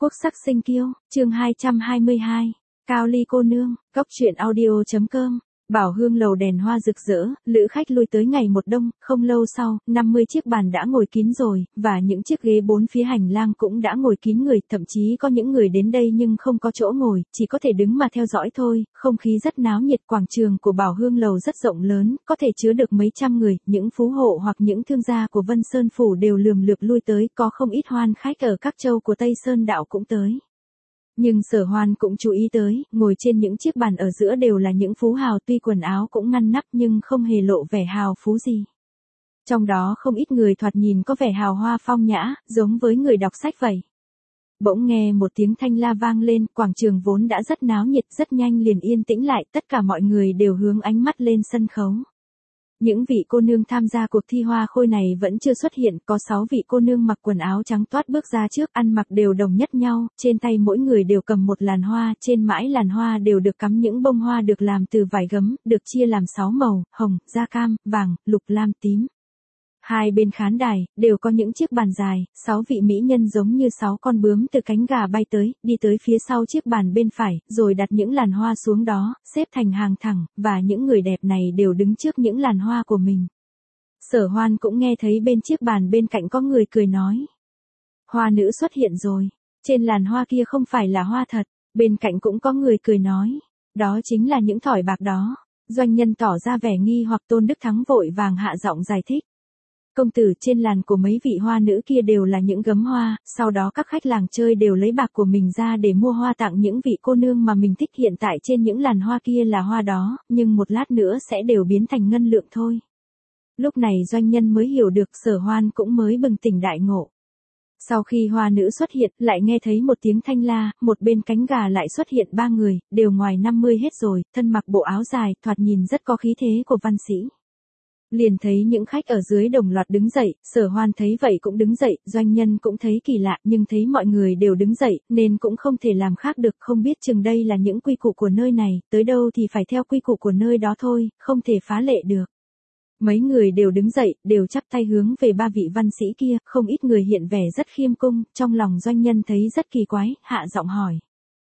Quốc sắc sinh kiêu, chương 222, Cao Ly cô nương, Cốc truyện audio.com. Bảo Hương lầu đèn hoa rực rỡ, lữ khách lui tới ngày một đông, không lâu sau, 50 chiếc bàn đã ngồi kín rồi, và những chiếc ghế bốn phía hành lang cũng đã ngồi kín người, thậm chí có những người đến đây nhưng không có chỗ ngồi, chỉ có thể đứng mà theo dõi thôi, không khí rất náo nhiệt. Quảng trường của Bảo Hương lầu rất rộng lớn, có thể chứa được mấy trăm người, những phú hộ hoặc những thương gia của Vân Sơn Phủ đều lườm lượp lui tới, có không ít hoan khách ở các châu của Tây Sơn Đạo cũng tới. Nhưng Sở Hoan cũng chú ý tới, ngồi trên những chiếc bàn ở giữa đều là những phú hào, tuy quần áo cũng ngăn nắp nhưng không hề lộ vẻ hào phú gì. Trong đó không ít người thoạt nhìn có vẻ hào hoa phong nhã, giống với người đọc sách vậy. Bỗng nghe một tiếng thanh la vang lên, quảng trường vốn đã rất náo nhiệt, rất nhanh liền yên tĩnh lại, tất cả mọi người đều hướng ánh mắt lên sân khấu. Những vị cô nương tham gia cuộc thi hoa khôi này vẫn chưa xuất hiện, có 6 vị cô nương mặc quần áo trắng toát bước ra trước, ăn mặc đều đồng nhất nhau, trên tay mỗi người đều cầm một làn hoa, trên mãi làn hoa đều được cắm những bông hoa được làm từ vải gấm, được chia làm 6 màu, hồng, da cam, vàng, lục, lam, tím. Hai bên khán đài, đều có những chiếc bàn dài, 6 vị mỹ nhân giống như 6 con bướm từ cánh gà bay tới, đi tới phía sau chiếc bàn bên phải, rồi đặt những làn hoa xuống đó, xếp thành hàng thẳng, và những người đẹp này đều đứng trước những làn hoa của mình. Sở Hoan cũng nghe thấy bên chiếc bàn bên cạnh có người cười nói. Hoa nữ xuất hiện rồi, trên làn hoa kia không phải là hoa thật, bên cạnh cũng có người cười nói. Đó chính là những thỏi bạc đó. Doanh nhân tỏ ra vẻ nghi hoặc. Tôn Đức Thắng vội vàng hạ giọng giải thích. Công tử, trên làn của mấy vị hoa nữ kia đều là những gấm hoa, sau đó các khách làng chơi đều lấy bạc của mình ra để mua hoa tặng những vị cô nương mà mình thích. Hiện tại trên những làn hoa kia là hoa đó, nhưng một lát nữa sẽ đều biến thành ngân lượng thôi. Lúc này doanh nhân mới hiểu được, Sở Hoan cũng mới bừng tỉnh đại ngộ. Sau khi hoa nữ xuất hiện, lại nghe thấy một tiếng thanh la, một bên cánh gà lại xuất hiện 3 người, đều ngoài 50 hết rồi, thân mặc bộ áo dài, thoạt nhìn rất có khí thế của văn sĩ. Liền thấy những khách ở dưới đồng loạt đứng dậy, Sở Hoan thấy vậy cũng đứng dậy, doanh nhân cũng thấy kỳ lạ, nhưng thấy mọi người đều đứng dậy, nên cũng không thể làm khác được, không biết chừng đây là những quy củ của nơi này, tới đâu thì phải theo quy củ của nơi đó thôi, không thể phá lệ được. Mấy người đều đứng dậy, đều chắp tay hướng về 3 vị văn sĩ kia, không ít người hiện vẻ rất khiêm cung, trong lòng doanh nhân thấy rất kỳ quái, hạ giọng hỏi.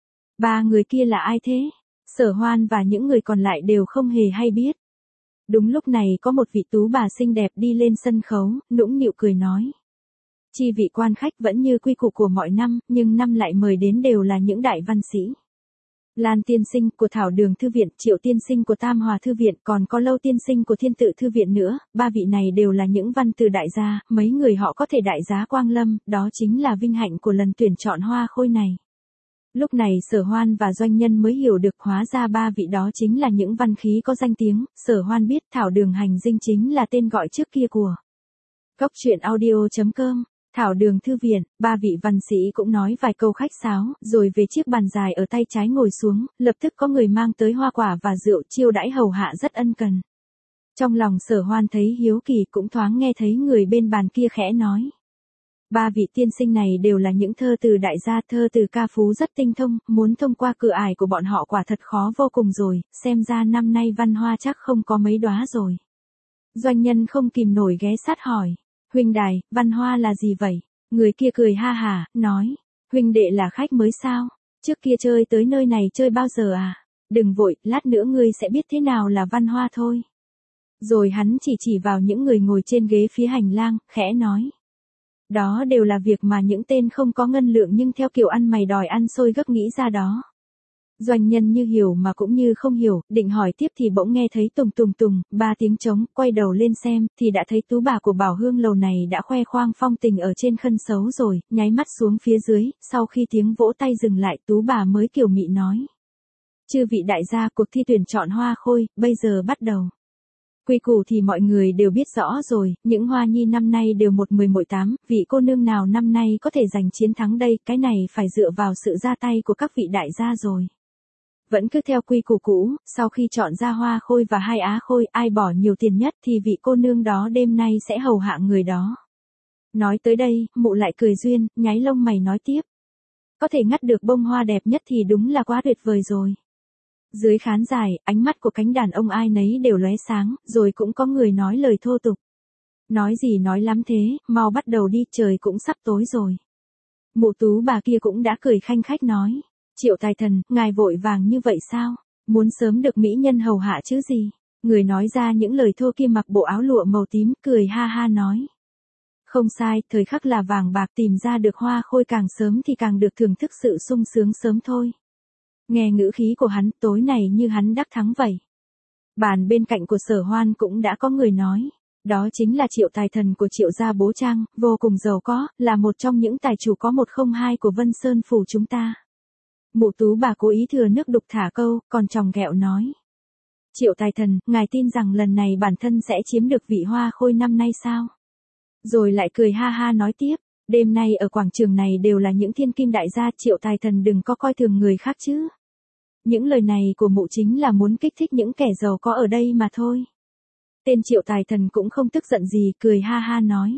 3 người kia là ai thế? Sở Hoan và những người còn lại đều không hề hay biết. Đúng lúc này có một vị tú bà xinh đẹp đi lên sân khấu, nũng nịu cười nói. Chi vị quan khách vẫn như quy củ của mọi năm, nhưng năm lại mời đến đều là những đại văn sĩ. Lan tiên sinh của Thảo Đường Thư Viện, Triệu tiên sinh của Tam Hòa Thư Viện, còn có Lâu tiên sinh của Thiên Tự Thư Viện nữa, 3 vị này đều là những văn từ đại gia, mấy người họ có thể đại giá quang lâm, đó chính là vinh hạnh của lần tuyển chọn hoa khôi này. Lúc này Sở Hoan và doanh nhân mới hiểu được, hóa ra 3 vị đó chính là những văn khí có danh tiếng. Sở Hoan biết Thảo Đường Hành Dinh chính là tên gọi trước kia của Cốc truyện audio.com. Thảo Đường Thư Viện, 3 vị văn sĩ cũng nói vài câu khách sáo, rồi về chiếc bàn dài ở tay trái ngồi xuống, lập tức có người mang tới hoa quả và rượu chiêu đãi hầu hạ rất ân cần. Trong lòng Sở Hoan thấy hiếu kỳ, cũng thoáng nghe thấy người bên bàn kia khẽ nói. 3 vị tiên sinh này đều là những thơ từ đại gia, thơ từ ca phú rất tinh thông, muốn thông qua cửa ải của bọn họ quả thật khó vô cùng rồi, xem ra năm nay văn hoa chắc không có mấy đóa rồi. Doanh nhân không kìm nổi ghé sát hỏi. Huynh đài, văn hoa là gì vậy? Người kia cười ha hả, nói. Huynh đệ là khách mới sao? Trước kia chơi tới nơi này chơi bao giờ à? Đừng vội, lát nữa ngươi sẽ biết thế nào là văn hoa thôi. Rồi hắn chỉ vào những người ngồi trên ghế phía hành lang, khẽ nói. Đó đều là việc mà những tên không có ngân lượng nhưng theo kiểu ăn mày đòi ăn xôi gấc nghĩ ra đó. Doanh nhân như hiểu mà cũng như không hiểu, định hỏi tiếp thì bỗng nghe thấy tùng tùng tùng, 3 tiếng trống, quay đầu lên xem, thì đã thấy tú bà của Bảo Hương lầu này đã khoe khoang phong tình ở trên khân xấu rồi, nháy mắt xuống phía dưới, sau khi tiếng vỗ tay dừng lại, tú bà mới kiều mị nói. Chư vị đại gia, cuộc thi tuyển chọn hoa khôi, bây giờ bắt đầu. Quy củ thì mọi người đều biết rõ rồi, những hoa nhi năm nay đều 1-10-8, vị cô nương nào năm nay có thể giành chiến thắng đây, cái này phải dựa vào sự ra tay của các vị đại gia rồi. Vẫn cứ theo quy củ cũ, sau khi chọn ra hoa khôi và 2 á khôi, ai bỏ nhiều tiền nhất thì vị cô nương đó đêm nay sẽ hầu hạ người đó. Nói tới đây, mụ lại cười duyên, nháy lông mày nói tiếp. Có thể ngắt được bông hoa đẹp nhất thì đúng là quá tuyệt vời rồi. Dưới khán dài, ánh mắt của cánh đàn ông ai nấy đều lóe sáng, rồi cũng có người nói lời thô tục. Nói gì nói lắm thế, mau bắt đầu đi, trời cũng sắp tối rồi. Mụ Tú bà kia cũng đã cười khanh khách nói. Triệu Tài Thần, ngài vội vàng như vậy sao? Muốn sớm được mỹ nhân hầu hạ chứ gì? Người nói ra những lời thô kia mặc bộ áo lụa màu tím, cười ha ha nói. Không sai, thời khắc là vàng bạc, tìm ra được hoa khôi càng sớm thì càng được thưởng thức sự sung sướng sớm thôi. Nghe ngữ khí của hắn, tối này như hắn đắc thắng vậy. Bàn bên cạnh của Sở Hoan cũng đã có người nói. Đó chính là Triệu Tài Thần của Triệu gia Bố Trang, vô cùng giàu có, là một trong những tài chủ có 102 của Vân Sơn phủ chúng ta. Mụ Tú bà cố ý thừa nước đục thả câu, còn chòng ghẹo nói. Triệu Tài Thần, ngài tin rằng lần này bản thân sẽ chiếm được vị hoa khôi năm nay sao? Rồi lại cười ha ha nói tiếp, đêm nay ở quảng trường này đều là những thiên kim đại gia, Triệu Tài Thần đừng có coi thường người khác chứ. Những lời này của mụ chính là muốn kích thích những kẻ giàu có ở đây mà thôi. Tên Triệu Tài Thần cũng không tức giận gì, cười ha ha nói.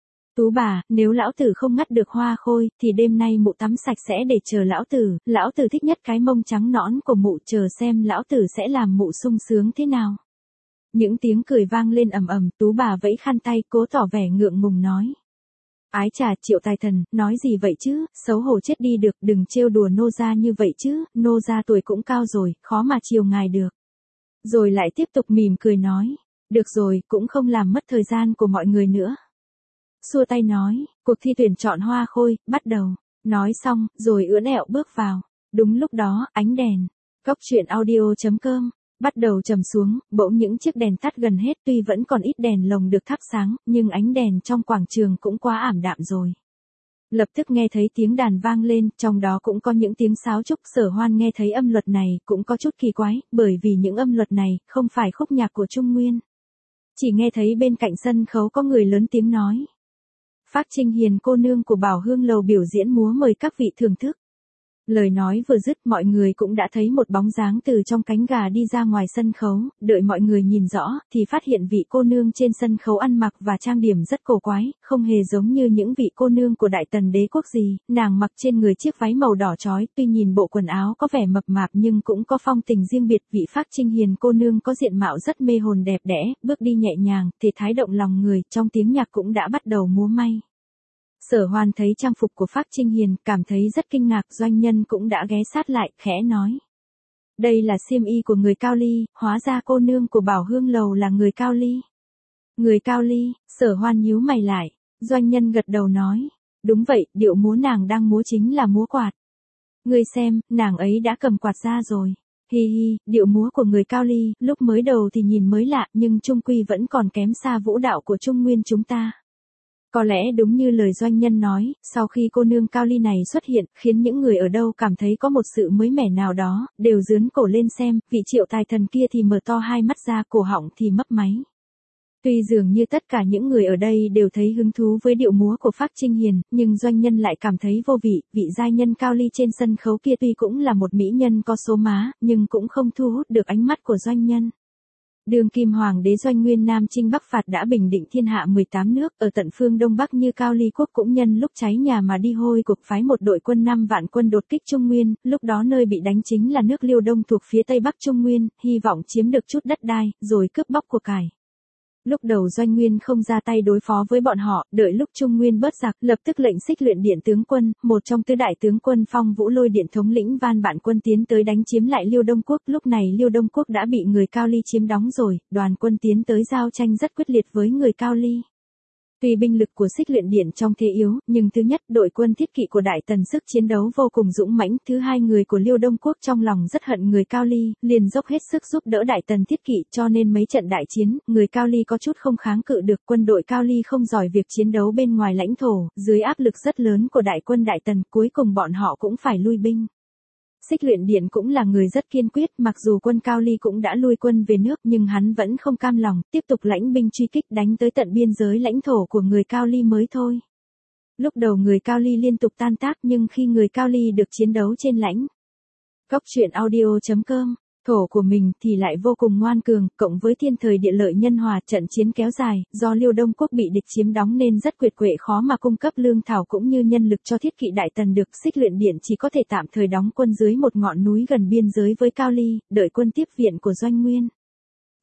Tú bà, nếu lão tử không ngắt được hoa khôi, thì đêm nay mụ tắm sạch sẽ để chờ lão tử thích nhất cái mông trắng nõn của mụ, chờ xem lão tử sẽ làm mụ sung sướng thế nào. Những tiếng cười vang lên ầm ầm, Tú bà vẫy khăn tay, cố tỏ vẻ ngượng ngùng nói. Ái chà, Triệu Tài Thần, nói gì vậy chứ, xấu hổ chết đi được, đừng trêu đùa nô gia như vậy chứ, nô gia tuổi cũng cao rồi, khó mà chiều ngài được. Rồi lại tiếp tục mỉm cười nói, được rồi, cũng không làm mất thời gian của mọi người nữa. Xua tay nói, cuộc thi tuyển chọn hoa khôi, bắt đầu. Nói xong, rồi ưỡn ẹo bước vào. Đúng lúc đó, ánh đèn. Góc truyện audio.com bắt đầu trầm xuống, bỗng những chiếc đèn tắt gần hết, tuy vẫn còn ít đèn lồng được thắp sáng, nhưng ánh đèn trong quảng trường cũng quá ảm đạm rồi. Lập tức nghe thấy tiếng đàn vang lên, trong đó cũng có những tiếng sáo trúc. Sở Hoan nghe thấy âm luật này, cũng có chút kỳ quái, bởi vì những âm luật này, không phải khúc nhạc của Trung Nguyên. Chỉ nghe thấy bên cạnh sân khấu có người lớn tiếng nói. Phác Trinh Hiền cô nương của Bảo Hương Lầu biểu diễn múa mời các vị thưởng thức. Lời nói vừa dứt, mọi người cũng đã thấy một bóng dáng từ trong cánh gà đi ra ngoài sân khấu, đợi mọi người nhìn rõ, thì phát hiện vị cô nương trên sân khấu ăn mặc và trang điểm rất cổ quái, không hề giống như những vị cô nương của Đại Tần đế quốc gì, nàng mặc trên người chiếc váy màu đỏ chói, tuy nhìn bộ quần áo có vẻ mập mạp nhưng cũng có phong tình riêng biệt. Vị Phác Trinh Hiền cô nương có diện mạo rất mê hồn đẹp đẽ, bước đi nhẹ nhàng, thể thái động lòng người, trong tiếng nhạc cũng đã bắt đầu múa may. Sở Hoan thấy trang phục của Phác Trinh Hiền, cảm thấy rất kinh ngạc, doanh nhân cũng đã ghé sát lại, khẽ nói. Đây là xiêm y của người Cao Ly, hóa ra cô nương của Bảo Hương Lầu là người Cao Ly. Người Cao Ly, Sở Hoan nhíu mày lại, doanh nhân gật đầu nói. Đúng vậy, điệu múa nàng đang múa chính là múa quạt. Ngươi xem, nàng ấy đã cầm quạt ra rồi. Hi hi, điệu múa của người Cao Ly, lúc mới đầu thì nhìn mới lạ, nhưng trung quy vẫn còn kém xa vũ đạo của Trung Nguyên chúng ta. Có lẽ đúng như lời doanh nhân nói, sau khi cô nương Cao Ly này xuất hiện, khiến những người ở đâu cảm thấy có một sự mới mẻ nào đó, đều dướn cổ lên xem, vị Triệu Tài Thần kia thì mở to hai mắt ra, cổ họng thì mấp máy. Tuy dường như tất cả những người ở đây đều thấy hứng thú với điệu múa của Phác Trinh Hiền, nhưng doanh nhân lại cảm thấy vô vị, vị giai nhân Cao Ly trên sân khấu kia tuy cũng là một mỹ nhân có số má, nhưng cũng không thu hút được ánh mắt của doanh nhân. Đương kim hoàng đế Doanh Nguyên Nam chinh Bắc phạt đã bình định thiên hạ 18 nước, ở tận phương Đông Bắc như Cao Ly quốc cũng nhân lúc cháy nhà mà đi hôi cuộc phái một đội quân 5 vạn quân đột kích Trung Nguyên, lúc đó nơi bị đánh chính là nước Liêu Đông thuộc phía Tây Bắc Trung Nguyên, hy vọng chiếm được chút đất đai, rồi cướp bóc của cải. Lúc đầu Doanh Nguyên không ra tay đối phó với bọn họ, đợi lúc Trung Nguyên bớt giặc, lập tức lệnh Xích Luyện Điện tướng quân, một trong tứ đại tướng quân Phong Vũ Lôi Điện thống lĩnh van vạn quân tiến tới đánh chiếm lại Liêu Đông quốc. Lúc này Liêu Đông quốc đã bị người Cao Ly chiếm đóng rồi, đoàn quân tiến tới giao tranh rất quyết liệt với người Cao Ly. Tuy binh lực của Xích Luyện Điện trong thế yếu, nhưng thứ nhất, đội quân thiết kỵ của Đại Tần sức chiến đấu vô cùng dũng mãnh, thứ hai, người của Liêu Đông quốc trong lòng rất hận người Cao Ly, liền dốc hết sức giúp đỡ Đại Tần thiết kỵ, cho nên mấy trận đại chiến, người Cao Ly có chút không kháng cự được. Quân đội Cao Ly không giỏi việc chiến đấu bên ngoài lãnh thổ, dưới áp lực rất lớn của đại quân Đại Tần, cuối cùng bọn họ cũng phải lui binh. Xích Luyện Điện cũng là người rất kiên quyết, mặc dù quân Cao Ly cũng đã lui quân về nước, nhưng hắn vẫn không cam lòng, tiếp tục lãnh binh truy kích, đánh tới tận biên giới lãnh thổ của người Cao Ly mới thôi. Lúc đầu người Cao Ly liên tục tan tác, nhưng khi người Cao Ly được chiến đấu trên lãnh góc truyện audio.com, thổ của mình thì lại vô cùng ngoan cường, cộng với thiên thời địa lợi nhân hòa, trận chiến kéo dài, do Liêu Đông quốc bị địch chiếm đóng nên rất kiệt quệ, khó mà cung cấp lương thảo cũng như nhân lực cho thiết kỵ Đại Tần được. Xích Luyện Điện chỉ có thể tạm thời đóng quân dưới một ngọn núi gần biên giới với Cao Ly, đợi quân tiếp viện của Doanh Nguyên.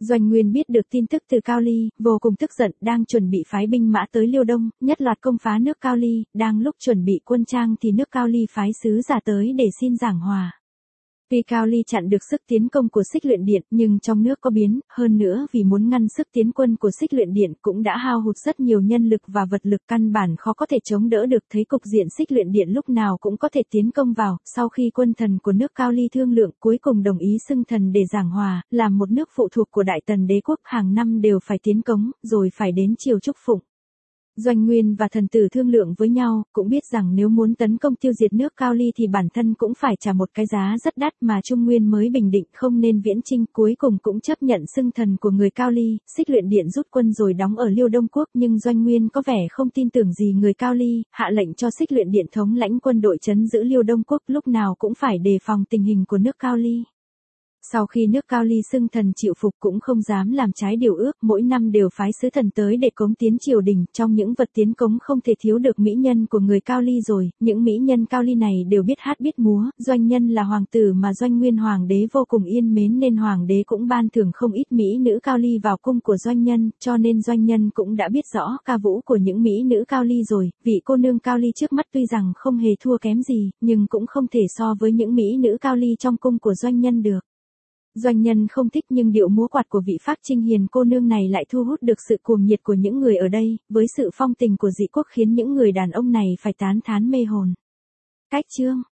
Doanh Nguyên biết được tin tức từ Cao Ly, vô cùng tức giận, đang chuẩn bị phái binh mã tới Liêu Đông, nhất loạt công phá nước Cao Ly, đang lúc chuẩn bị quân trang thì nước Cao Ly phái sứ giả tới để xin giảng hòa. Tuy Cao Ly chặn được sức tiến công của Xích Luyện Điện, nhưng trong nước có biến, hơn nữa vì muốn ngăn sức tiến quân của Xích Luyện Điện cũng đã hao hụt rất nhiều nhân lực và vật lực, căn bản khó có thể chống đỡ được. Thấy cục diện Xích Luyện Điện lúc nào cũng có thể tiến công vào, sau khi quân thần của nước Cao Ly thương lượng cuối cùng đồng ý xưng thần để giảng hòa, làm một nước phụ thuộc của Đại Tần đế quốc hàng năm đều phải tiến cống, rồi phải đến triều chúc phụng. Doanh Nguyên và thần tử thương lượng với nhau, cũng biết rằng nếu muốn tấn công tiêu diệt nước Cao Ly thì bản thân cũng phải trả một cái giá rất đắt, mà Trung Nguyên mới bình định không nên viễn chinh, cuối cùng cũng chấp nhận xưng thần của người Cao Ly. Xích Luyện Điện rút quân rồi đóng ở Liêu Đông Quốc, nhưng Doanh Nguyên có vẻ không tin tưởng gì người Cao Ly, hạ lệnh cho Xích Luyện Điện thống lãnh quân đội trấn giữ Liêu Đông Quốc, lúc nào cũng phải đề phòng tình hình của nước Cao Ly. Sau khi nước Cao Ly xưng thần chịu phục cũng không dám làm trái điều ước, mỗi năm đều phái sứ thần tới để cống tiến triều đình, trong những vật tiến cống không thể thiếu được mỹ nhân của người Cao Ly rồi, những mỹ nhân Cao Ly này đều biết hát biết múa, Doanh Nhân là hoàng tử mà Doanh Nguyên hoàng đế vô cùng yên mến nên hoàng đế cũng ban thưởng không ít mỹ nữ Cao Ly vào cung của Doanh Nhân, cho nên Doanh Nhân cũng đã biết rõ ca vũ của những mỹ nữ Cao Ly rồi, vị cô nương Cao Ly trước mắt tuy rằng không hề thua kém gì, nhưng cũng không thể so với những mỹ nữ Cao Ly trong cung của Doanh Nhân được. Doanh Nhân không thích, nhưng điệu múa quạt của vị Phác Trinh Hiền cô nương này lại thu hút được sự cuồng nhiệt của những người ở đây, với sự phong tình của dị quốc khiến những người đàn ông này phải tán thán mê hồn. Cách chương